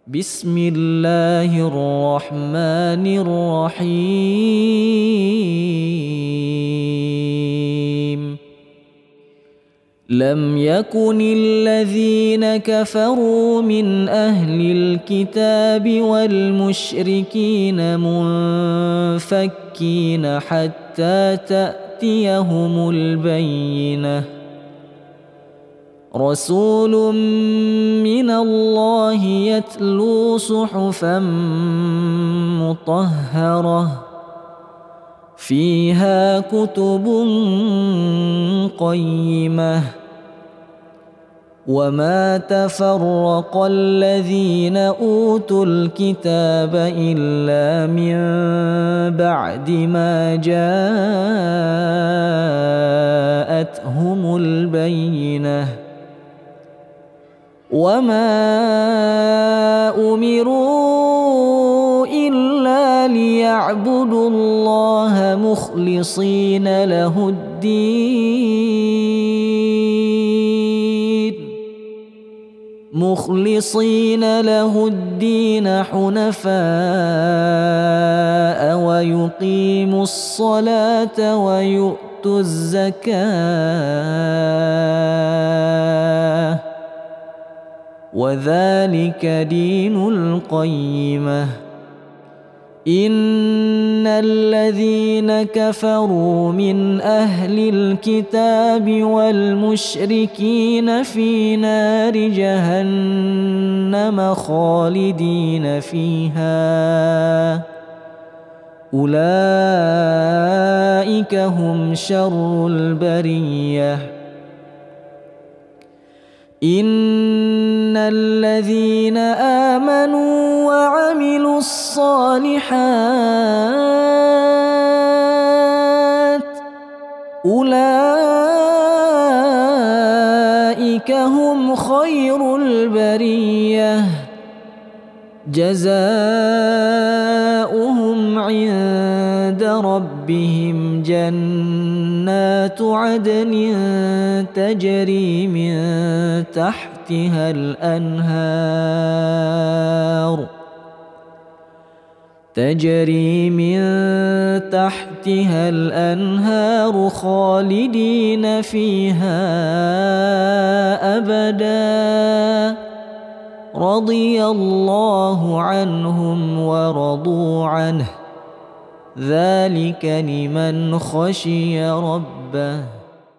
بسم الله الرحمن الرحيم لم يكن الذين كفروا من أهل الكتاب والمشركين منفكين حتى تأتيهم البينة رسول من الله يتلو صحفا مطهرة فيها كتب قيمة وما تفرق الذين أوتوا الكتاب إلا من بعد ما جاءتهم البينة وما أمروا إلا ليعبدوا الله مخلصين له الدين حنفاء ويقيموا الصلاة ويؤتوا الزكاة وذلك دين القيمة إن الذين كفروا من أهل الكتاب والمشركين في نار جهنم خالدين فيها أولئك هم شر البرية إن الذين آمنوا وعملوا الصالحات أولئك هم خير البرية جزاؤهم عند ربهم جنات عدن تجري من تحتها الأنهار خالدين فيها أبدا رضي الله عنهم ورضوا عنه ذلك لمن خشي ربه.